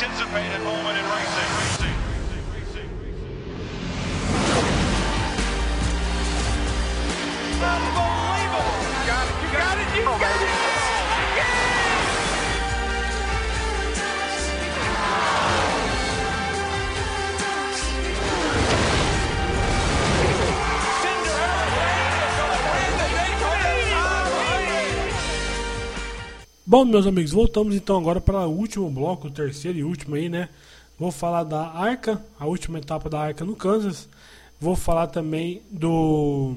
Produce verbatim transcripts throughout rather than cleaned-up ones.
anticipated moment in racing. racing. Unbelievable! You got it, you got it, you got it! Bom, meus amigos, voltamos então agora para o último bloco, o terceiro e último aí, né? Vou falar da Arca, a última etapa da Arca no Kansas. Vou falar também do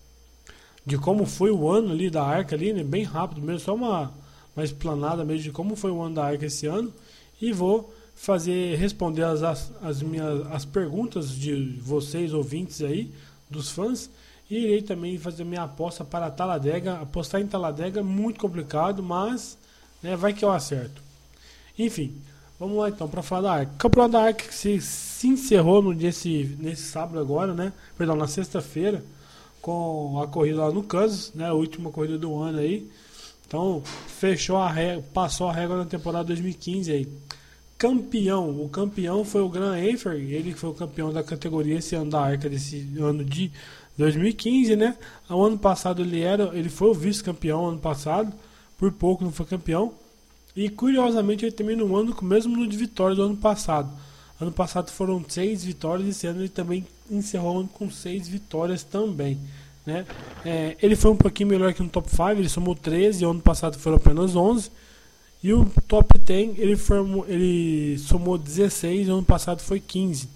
de como foi o ano ali da Arca ali, né? Bem rápido mesmo, só uma, uma explanada mesmo de como foi o ano da Arca esse ano. E vou fazer, responder as, as, as minhas as perguntas de vocês ouvintes aí, dos fãs. E irei também fazer minha aposta para a Talladega. Apostar em Talladega é muito complicado, mas né, vai que eu acerto. Enfim, vamos lá então para falar da Arca. O campeonato da Arca que se, se encerrou no dia, esse, nesse sábado agora, né? Perdão, na sexta-feira, com a corrida lá no Kansas, né? A última corrida do ano aí. Então, fechou a régua, passou a régua na temporada dois mil e quinze aí. Campeão, o campeão foi o Graham Ayford, ele que foi o campeão da categoria esse ano da Arca, desse ano de dois mil e quinze, né? O ano passado ele era, ele foi o vice-campeão ano passado, por pouco não foi campeão. E curiosamente ele termina o ano com o mesmo número de vitórias do ano passado. Ano passado foram seis vitórias, esse ano ele também encerrou o ano com seis vitórias também, né? É, ele foi um pouquinho melhor que no top cinco, ele somou treze, e o ano passado foram apenas onze. E o top dez ele, formou, ele somou dezesseis, e o ano passado foi quinze.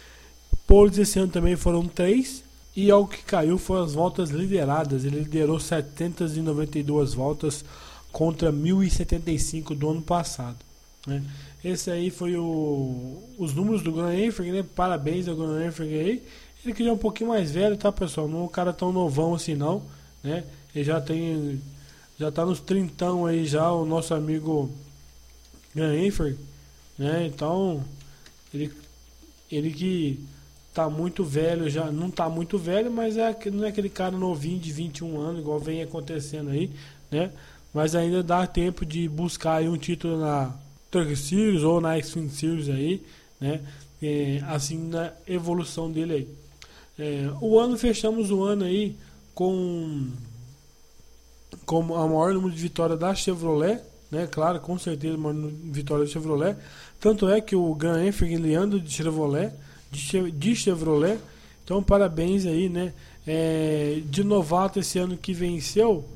Poles esse ano também foram três. E ao que caiu foram as voltas lideradas. Ele liderou setecentas e noventa e duas voltas contra mil e setenta e cinco do ano passado, né? Esse aí foi o, os números do Graham Ayford, né? Parabéns ao Graham Ayford aí. Ele que já é um pouquinho mais velho, tá, pessoal? Não é um cara tão novão assim não, né? Ele já tem, já tá nos trintão aí já, o nosso amigo Graham Ayford, né? Então ele, ele que tá muito velho já, não tá muito velho, mas é, não é aquele cara novinho de vinte e um anos, igual vem acontecendo aí, né? Mas ainda dá tempo de buscar aí um título na Truck Series ou na Xfinity Series aí, né? É, assim, na evolução dele aí. É, o ano, fechamos o ano aí com, com a maior número de vitórias da Chevrolet, né? Claro, com certeza, a maior número de vitórias da Chevrolet. Tanto é que o Graham Ayford ele anda de Chevrolet, de Chevrolet, então parabéns aí, né? É, de novato esse ano que venceu,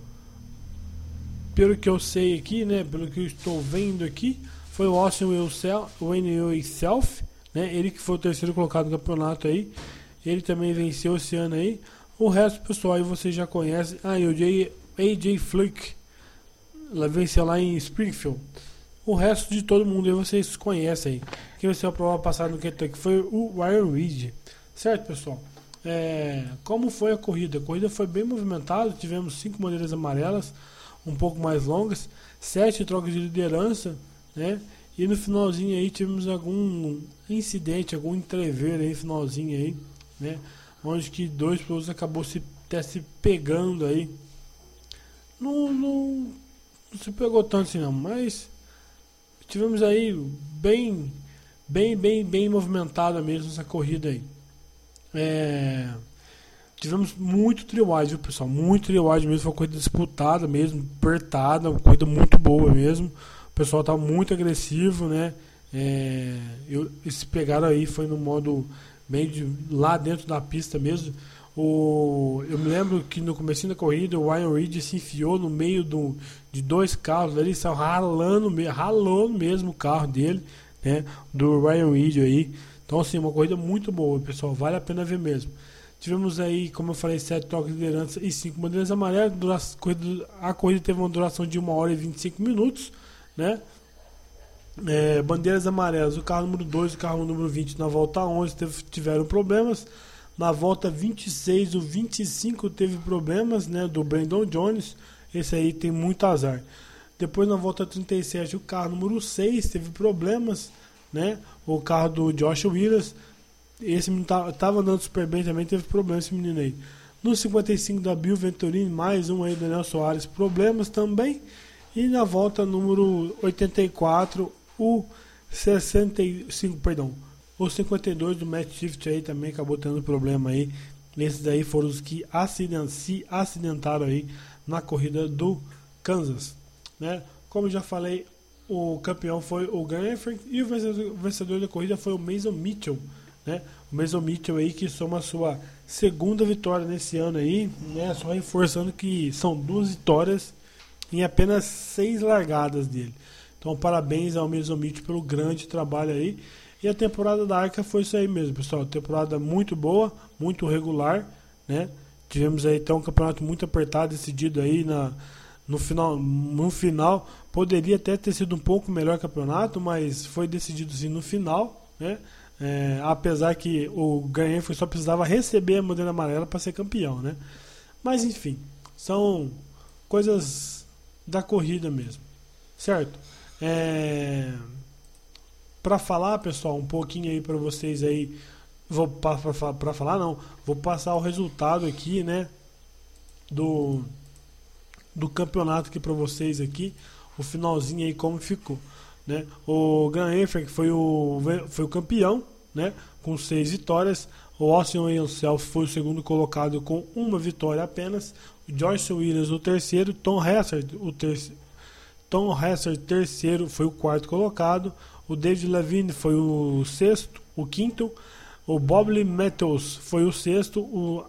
pelo que eu sei aqui, né? Pelo que eu estou vendo aqui, foi o Austin Wayne Self, né? Ele que foi o terceiro colocado no campeonato aí, ele também venceu esse ano aí. O resto, pessoal, aí vocês já conhecem. Ah, e o A J Flick, ela venceu lá em Springfield. O resto de todo mundo aí vocês conhecem aí. Quem venceu a prova passada no Kentucky foi o Ryan Reed. Certo, pessoal? É, como foi a corrida? A corrida foi bem movimentada. Tivemos cinco bandeiras amarelas, um pouco mais longas, sete trocas de liderança, né? E no finalzinho aí tivemos algum incidente, algum entrever aí no finalzinho aí, né? Onde que dois pilotos acabou se, até se pegando aí. Não, não, não se pegou tanto assim não, mas tivemos aí bem, bem, bem, bem movimentada mesmo essa corrida aí. É, tivemos muito triwide, viu, pessoal? Muito triwide mesmo, foi uma corrida disputada mesmo, apertada, uma corrida muito boa mesmo. O pessoal estava muito agressivo, né? É, eu, eles pegaram aí, foi no modo bem de, lá dentro da pista mesmo. O, eu me lembro que no comecinho da corrida o Ryan Reed se enfiou no meio do, de dois carros, ele saiu ralando, ralou mesmo o carro dele, né, do Ryan Reed aí. Então assim, uma corrida muito boa, pessoal, vale a pena ver mesmo. Tivemos aí, como eu falei, sete trocas de liderança e cinco bandeiras amarelas. A corrida teve uma duração de uma hora e vinte e cinco minutos, né? É, bandeiras amarelas, o carro número dois e o carro número vinte na volta onze teve, tiveram problemas. Na volta vinte e seis, o vinte e cinco teve problemas, né, do Brandon Jones. Esse aí tem muito azar. Depois na volta trinta e sete, o carro número seis teve problemas, né? O carro do Josh Williams. Esse menino estava andando super bem, também teve problemas esse menino aí. No cinquenta e cinco da Bill Venturini, mais um aí, Daniel Soares, problemas também. E na volta número oitenta e quatro, o sessenta e cinco, perdão, o cinquenta e dois do Matt Shift aí também acabou tendo problema aí. Esses aí foram os que acident, se acidentaram aí na corrida do Kansas, né? Como eu já falei, o campeão foi o Graham e o vencedor, o vencedor da corrida foi o Mason Mitchell, né? O Mason Mitchell aí que soma a sua segunda vitória nesse ano aí, né? Só reforçando que são duas vitórias em apenas seis largadas dele. Então parabéns ao Mason Mitchell pelo grande trabalho aí. E a temporada da Arca foi isso aí mesmo, pessoal. Temporada muito boa, muito regular, né? Tivemos aí então um campeonato muito apertado, decidido aí na, no, final, no final. Poderia até ter sido um pouco melhor o campeonato, mas foi decidido sim no final, né? É, apesar que o Ganhei só precisava receber a bandeira amarela para ser campeão, né? Mas enfim, são coisas da corrida mesmo, certo? É... Para falar, pessoal, um pouquinho aí para vocês aí, vou para falar não, vou passar o resultado aqui, né, do do campeonato aqui para vocês aqui, o finalzinho aí como ficou, né? O Graham foi o foi o campeão, né, com seis vitórias. O Austin Yourself foi o segundo colocado com uma vitória apenas. O Joyce Williams o terceiro, Tom Hazard o terceiro, Tom Hazard terceiro foi o quarto colocado. O David Levine foi o sexto, o quinto. O Bob Matthews foi o sexto. O,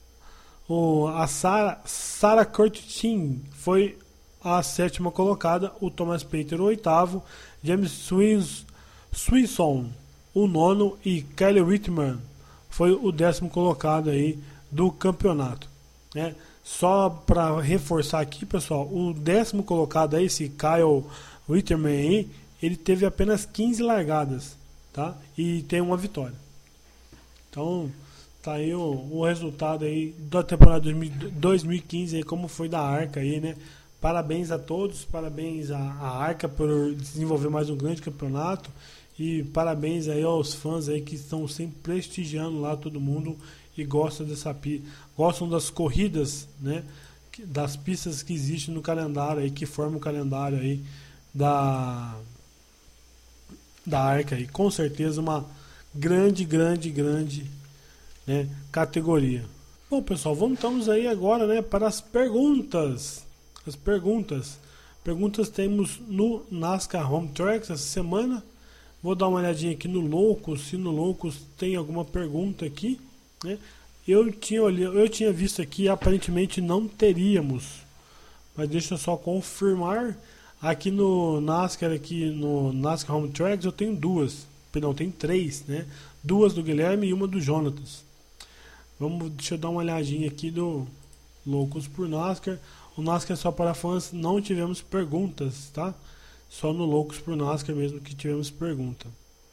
o, a Sarah, Sarah Curtin foi a sétima colocada. O Thomas Pater o oitavo. James Swins, Swinson o nono. E Kelly Whitman foi o décimo colocado aí do campeonato, né? Só para reforçar aqui, pessoal, o décimo colocado aí, esse Kyle Whitman aí, ele teve apenas quinze largadas, tá? E tem uma vitória. Então, tá aí o, o resultado aí da temporada dois mil e quinze, aí, como foi da Arca aí, né? Parabéns a todos, parabéns à, à Arca por desenvolver mais um grande campeonato e parabéns aí aos fãs aí que estão sempre prestigiando lá todo mundo e gostam dessa gostam das corridas, né? Das pistas que existem no calendário aí, que formam o calendário aí da da Arca aí, com certeza uma grande, grande, grande, né, categoria. Bom, pessoal, vamos aí agora, né, para as perguntas. As perguntas. Perguntas temos no NASCAR Home Tracks essa semana. Vou dar uma olhadinha aqui no Loucos, se no Loucos tem alguma pergunta aqui, né? Eu tinha eu tinha visto aqui, aparentemente não teríamos. Mas deixa eu só confirmar. Aqui no NASCAR, aqui no NASCAR Home Tracks, eu tenho duas. Perdão, tem três, né? Duas do Guilherme e uma do Jonatas. Vamos, deixa eu dar uma olhadinha aqui do Loucos por NASCAR. O NASCAR é só para fãs, não tivemos perguntas, tá? Só no Loucos por NASCAR mesmo que tivemos pergunta.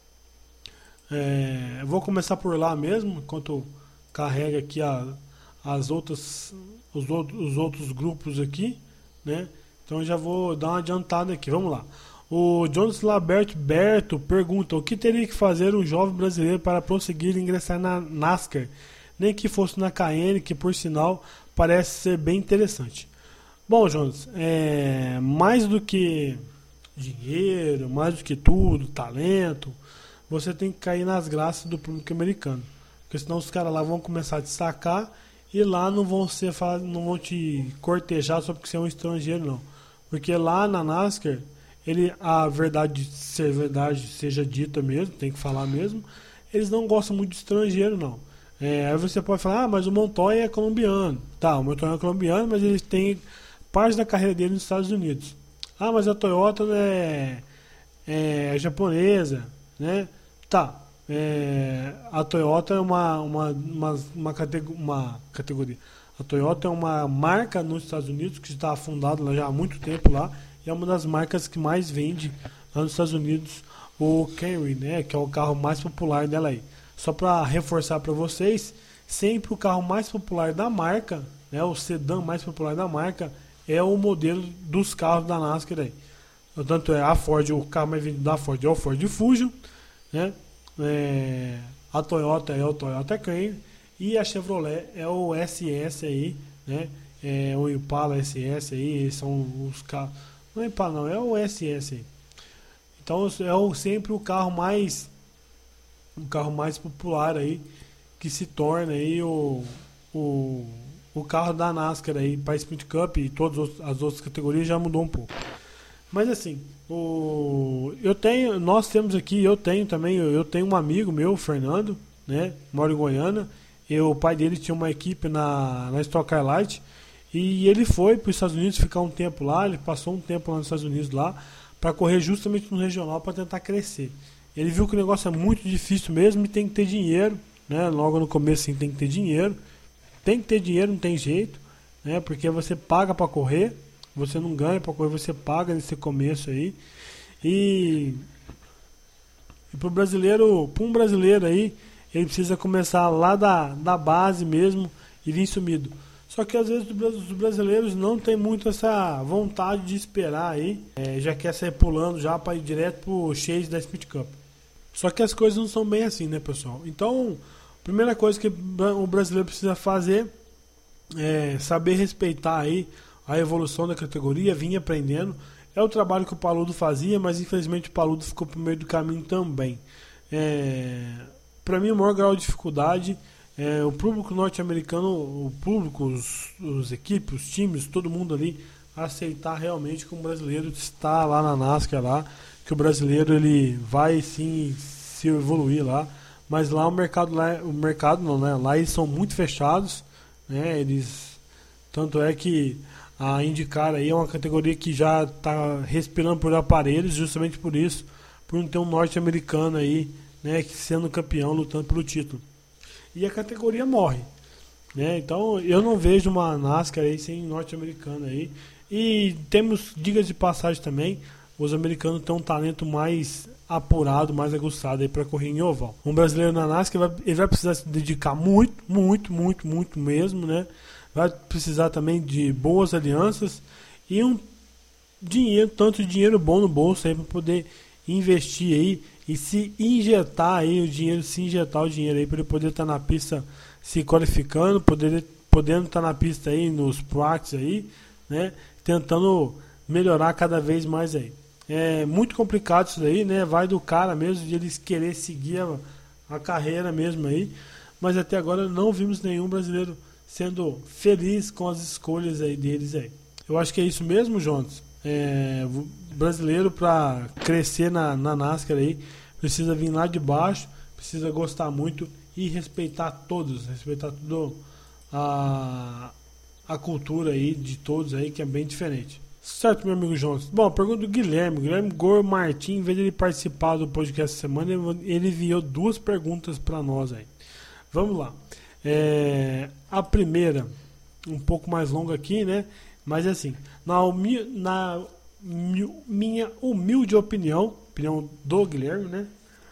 É, vou começar por lá mesmo, enquanto carrega aqui a, as outras, os, outros, os outros grupos aqui, né? Então eu já vou dar uma adiantada aqui, vamos lá. O Jones Laberto Berto pergunta: o que teria que fazer um jovem brasileiro para prosseguir e ingressar na NASCAR? Nem que fosse na K N, que por sinal parece ser bem interessante. Bom, Jones, é, mais do que dinheiro, mais do que tudo, talento, você tem que cair nas graças do público americano. Porque senão os caras lá vão começar a te sacar e lá não vão, ser, não vão te cortejar só porque você é um estrangeiro, não. Porque lá na NASCAR, ele, a verdade ser verdade seja dita mesmo, tem que falar mesmo, eles não gostam muito de estrangeiro, não. É, aí você pode falar, ah, mas o Montoya é colombiano. Tá, o Montoya é colombiano, mas ele tem parte da carreira dele nos Estados Unidos. Ah, mas a Toyota é, é japonesa, né? Tá, é, a Toyota é uma, uma, uma, uma, categ- uma categoria. A Toyota é uma marca nos Estados Unidos que está fundada lá já há muito tempo lá e é uma das marcas que mais vende lá nos Estados Unidos o Camry, né? Que é o carro mais popular dela aí. Só para reforçar para vocês, sempre o carro mais popular da marca, né? O sedã mais popular da marca é o modelo dos carros da NASCAR aí. Portanto, é a Ford, o carro mais vendido da Ford é o Ford Fusion, né? É, a Toyota é o Toyota Camry e a Chevrolet é o S S aí, né? É o Impala S S aí, são os carros. Não é Impala não, é o S S aí. Então é o, sempre o carro mais o carro mais popular aí, que se torna aí o, o, o carro da NASCAR aí para Sprint Cup, e todas as outras categorias já mudou um pouco. Mas assim, o, eu tenho, nós temos aqui, eu tenho também, eu, eu tenho um amigo meu, Fernando, né, mora em Goiânia, e o pai dele tinha uma equipe na, na Stock Car Light, e ele foi para os Estados Unidos ficar um tempo lá, ele passou um tempo lá nos Estados Unidos lá, para correr justamente no regional para tentar crescer. Ele viu que o negócio é muito difícil mesmo e tem que ter dinheiro, né? Logo no começo assim, tem que ter dinheiro. Tem que ter dinheiro, não tem jeito, né? Porque você paga para correr, você não ganha para correr, você paga nesse começo aí. E, e para o brasileiro, para um brasileiro aí, ele precisa começar lá da, da base mesmo e vir sumido. Só que às vezes os brasileiros não tem muito essa vontade de esperar aí, é, já quer sair pulando já para ir direto pro chase da Sprint Cup. Só que as coisas não são bem assim, né, pessoal? Então, a primeira coisa que o brasileiro precisa fazer é saber respeitar aí a evolução da categoria, vir aprendendo. É o trabalho que o Paludo fazia, mas infelizmente o Paludo ficou pro meio do caminho também. É, para mim, o maior grau de dificuldade é o público norte-americano, o público, os, os equipes, os times, todo mundo ali aceitar realmente que um brasileiro está lá na NASCAR lá, que o brasileiro ele vai sim se evoluir lá, mas lá o mercado lá, o mercado não, né? Lá eles são muito fechados, né? Eles, tanto é que a IndyCar aí é uma categoria que já está respirando por aparelhos, justamente por isso, por não ter um norte-americano aí, né, sendo campeão, lutando pelo título. E a categoria morre, né? Então eu não vejo uma NASCAR aí sem norte-americano aí. E temos, diga de passagem também, os americanos têm um talento mais apurado, mais aguçado aí para correr em oval. Um brasileiro na NASCAR vai, ele vai precisar se dedicar muito, muito, muito, muito mesmo, né? Vai precisar também de boas alianças e um dinheiro, tanto dinheiro bom no bolso aí para poder investir aí e se injetar aí o dinheiro, se injetar o dinheiro aí para ele poder estar tá na pista se qualificando, poder, podendo estar tá na pista aí nos practice aí, né? Tentando melhorar cada vez mais aí. É muito complicado isso daí, né? Vai do cara mesmo de eles querer seguir a, a carreira mesmo aí, mas até agora não vimos nenhum brasileiro sendo feliz com as escolhas aí deles aí. Eu acho que é isso mesmo, Jones. É, brasileiro para crescer na, na NASCAR aí precisa vir lá de baixo, precisa gostar muito e respeitar todos, respeitar tudo a, a cultura aí de todos aí, que é bem diferente. Certo, meu amigo Jones? Bom, pergunta do Guilherme. Guilherme Gor Martins, em vez de ele participar do podcast essa semana, ele enviou duas perguntas para nós aí. Vamos lá. É, a primeira, um pouco mais longa aqui, né? Mas assim, na, na minha humilde opinião, opinião do Guilherme, né?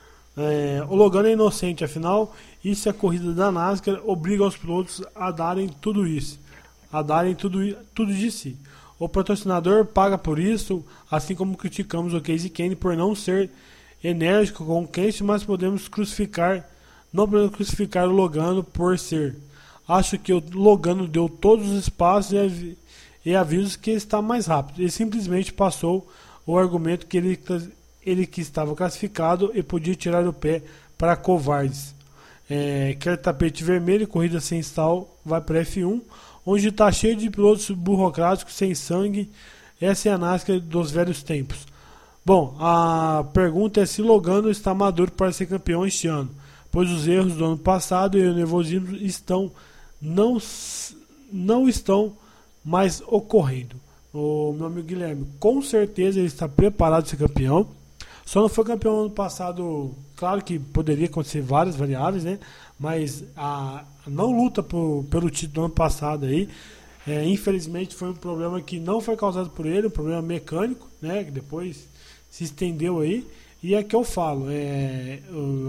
É, o Logano é inocente, afinal, isso é a corrida da NASCAR, obriga os pilotos a darem tudo isso, a darem tudo, tudo de si. O patrocinador paga por isso, assim como criticamos o Casey Kane por não ser enérgico com o Kane, mas podemos crucificar, não podemos crucificar o Logano por ser. Acho que o Logano deu todos os espaços e, e avisos que está mais rápido. Ele simplesmente passou o argumento que ele, ele que estava classificado e podia tirar o pé para covardes. É, quer tapete vermelho, corrida sem stal, vai para F um, onde está cheio de pilotos burocráticos sem sangue. Essa é a NASCAR dos velhos tempos. Bom, a pergunta é se Logano está maduro para ser campeão este ano, pois os erros do ano passado e o nervosismo estão, não, não estão mais ocorrendo. O meu amigo Guilherme, com certeza ele está preparado para ser campeão. Só não foi campeão ano passado, claro que poderia acontecer várias variáveis, né? Mas a não luta por, pelo título do ano passado aí, é, infelizmente foi um problema que não foi causado por ele, um problema mecânico, né? Que depois se estendeu aí. E é que eu falo, é,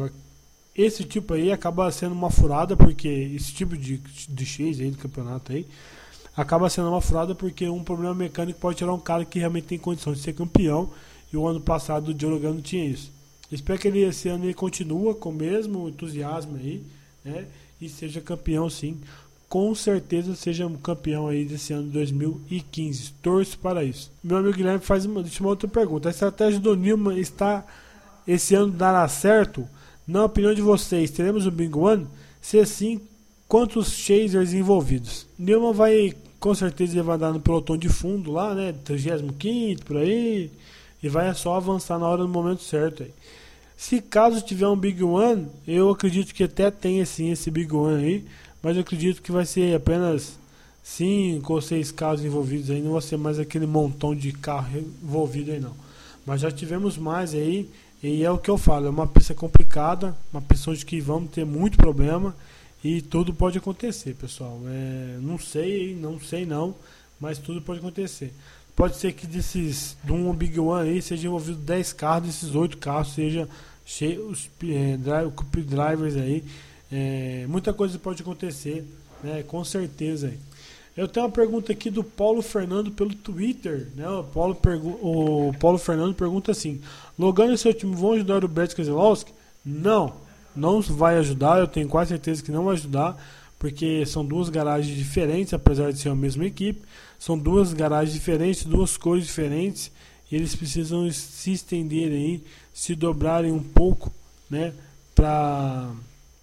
esse tipo aí acaba sendo uma furada, porque esse tipo de, de chase aí do campeonato aí acaba sendo uma furada porque um problema mecânico pode tirar um cara que realmente tem condições de ser campeão. E o ano passado o Joe Logano tinha isso. Espero que ele, esse ano ele continue com o mesmo entusiasmo aí, né? E seja campeão sim, com certeza seja um campeão aí desse ano de dois mil e quinze. Torço para isso. Meu amigo Guilherme faz uma, deixa uma outra pergunta. A estratégia do Newman está esse ano dará certo? Na opinião de vocês, teremos o Big One? Se sim, quantos chasers envolvidos? Newman vai, com certeza, ele vai andar no pelotão de fundo lá, né? trigésimo quinto por aí. E vai só avançar na hora, no momento certo aí. Se caso tiver um Big One, eu acredito que até tenha sim esse Big One aí. Mas eu acredito que vai ser apenas cinco ou seis carros envolvidos aí. Não vai ser mais aquele montão de carro envolvido aí não. Mas já tivemos mais aí. E é o que eu falo, é uma pista complicada. Uma pista onde que vamos ter muito problema. E tudo pode acontecer, pessoal. É, não sei, não sei não. Mas tudo pode acontecer. Pode ser que desses, de um Big One aí, seja envolvido dez carros. Desses oito carros seja cheios, é, drive, Cup Drivers aí. É, muita coisa pode acontecer, né? Com certeza aí. Eu tenho uma pergunta aqui do Paulo Fernando pelo Twitter, né? O Paulo, pergu- o Paulo Fernando pergunta assim: Logano e seu time vão ajudar o Brad Keselowski? Não, não vai ajudar. Eu tenho quase certeza que não vai ajudar, porque são duas garagens diferentes, apesar de ser a mesma equipe. São duas garagens diferentes, duas cores diferentes, e eles precisam se estender aí, se dobrarem um pouco, né? Para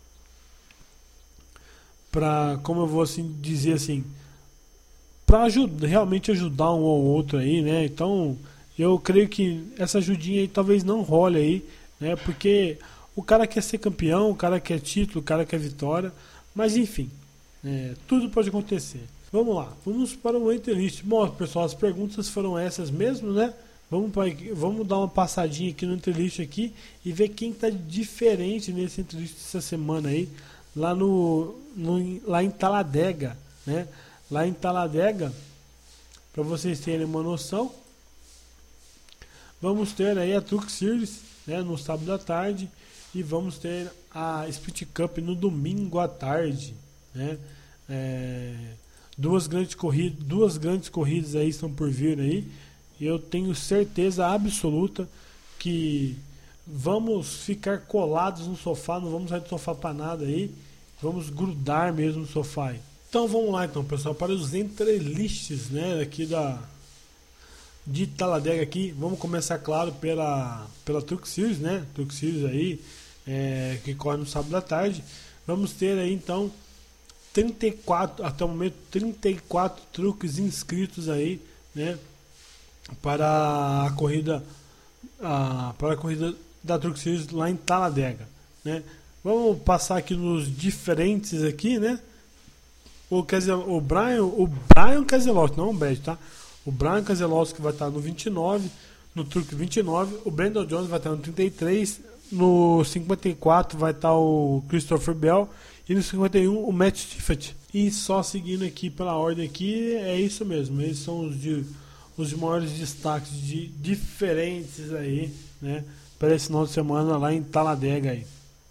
para, como eu vou assim dizer assim, para ajudar, realmente ajudar um ou outro aí, né? Então, eu creio que essa ajudinha aí talvez não role aí, né? Porque o cara quer ser campeão, o cara quer título, o cara quer vitória, mas enfim, é, tudo pode acontecer. Vamos lá, vamos para o Interlist. Bom, pessoal, as perguntas foram essas mesmo, né? Vamos, pra, vamos dar uma passadinha aqui no Interlist aqui e ver quem está diferente nesse Interlist essa semana aí. Lá, no, no, lá em Talladega, né? Lá em Talladega, para vocês terem uma noção, vamos ter aí a Truck Series, né, no sábado à tarde, e vamos ter a Sprint Cup no domingo à tarde, né? É, duas grandes corridas, duas grandes corridas aí estão por vir aí, e eu tenho certeza absoluta que vamos ficar colados no sofá, não vamos sair do sofá para nada aí. Vamos grudar mesmo no sofá aí. Então vamos lá então, pessoal, para os entrelists, né, aqui da de Talladega aqui. Vamos começar, claro, pela pela Truck Series, né? Truck Series aí, é, que corre no sábado à tarde. Vamos ter aí então trinta e quatro, até o momento trinta e quatro truques inscritos aí, né, para a corrida a, para a corrida da Truck Series lá em Talladega, né? Vamos passar aqui nos diferentes aqui, né? O, o Brian, o Brian Keselowski, não o Brad, tá? O Brian Keselowski vai estar no vinte e nove, no truque vinte e nove. O Brandon Jones vai estar no trinta e três. No cinquenta e quatro vai estar o Christopher Bell. E no cinquenta e um o Matt Tiffett. E só seguindo aqui pela ordem aqui, é isso mesmo. Esses são os, de, os maiores destaques de diferentes aí, né? Para esse final de semana lá em Talladega aí.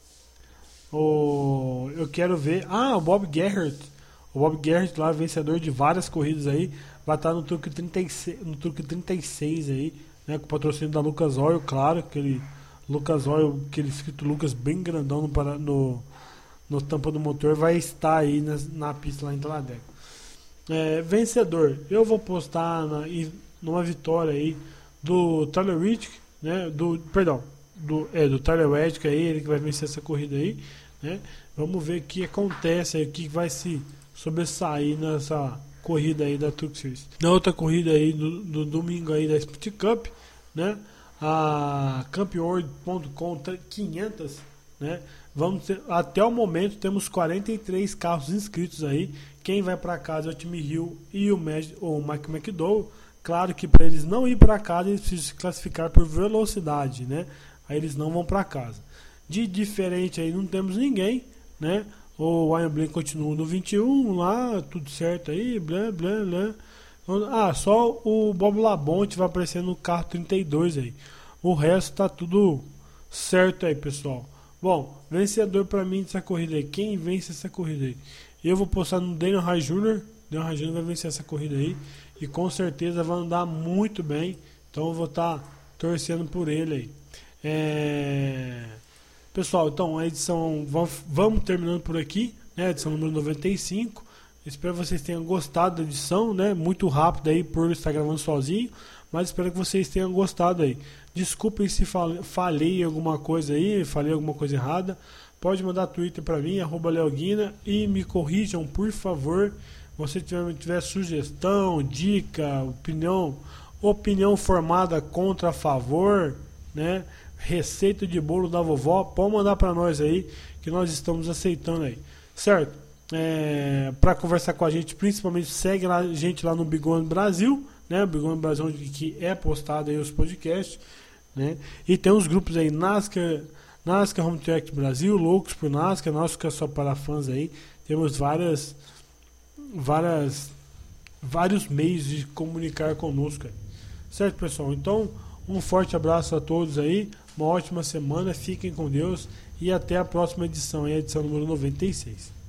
O, eu quero ver. Ah, o Bob Gerhardt. O Bob Gerhardt lá, vencedor de várias corridas aí, vai estar no truque trinta e seis, no truque trinta e seis aí, né? Com o patrocínio da Lucas Oil, claro. Aquele Lucas Oil, aquele escrito Lucas bem grandão no, no, no tampa do motor, vai estar aí na, na pista lá em Talladega. É, vencedor, eu vou postar na, numa vitória aí do Tyler Reddick, né? Do, perdão. Do, é, do Tyler Reddick aí, ele que vai vencer essa corrida aí, né? Vamos ver o que acontece aí, o que vai se sobressair nessa corrida aí da Truck Series. Na outra corrida aí do, do domingo aí da Sprint Cup, né? A Campeonato ponto com quinhentos, né? Vamos ter, até o momento temos quarenta e três carros inscritos aí. Quem vai para casa é o Tim Hill e o, Mag, o Mike McDowell. Claro que para eles não ir para casa, eles precisam se classificar por velocidade, né? Aí eles não vão para casa. De diferente aí não temos ninguém, né? O Ryan Blaney continua no vinte e um lá, tudo certo aí, blá blá blá. Ah, só o Bob Labonte vai aparecer no carro trinta e dois aí. O resto tá tudo certo aí, pessoal. Bom, vencedor para mim dessa corrida aí. Quem vence essa corrida aí? Eu vou postar no Daniel High Júnior Daniel High Júnior vai vencer essa corrida aí. E com certeza vai andar muito bem. Então eu vou estar tá torcendo por ele aí. É... Pessoal, então a edição, vamos, vamos terminando por aqui, né? A edição número noventa e cinco, Espero que vocês tenham gostado da edição, né? Muito rápido aí por estar gravando sozinho, mas espero que vocês tenham gostado aí. Desculpem se falei alguma coisa aí, falei alguma coisa errada. Pode mandar Twitter para mim, arroba Leoguina, e me corrijam, por favor. Se você tiver, tiver sugestão, dica, opinião, opinião formada contra a favor, né? Receita de bolo da vovó, pode mandar para nós aí, que nós estamos aceitando aí, certo? É, para conversar com a gente, principalmente segue lá, a gente lá no Bigone Brasil, né? O Bigone Brasil, onde que é postado aí os podcasts, né? E tem uns grupos aí, NASCAR, NASCAR Home Track Brasil, Loucos por NASCAR, nosso que é só para fãs aí. Temos várias, várias, vários meios de comunicar conosco aí. Certo, pessoal? Então, um forte abraço a todos aí, uma ótima semana, fiquem com Deus e até a próxima edição, a edição número noventa e seis.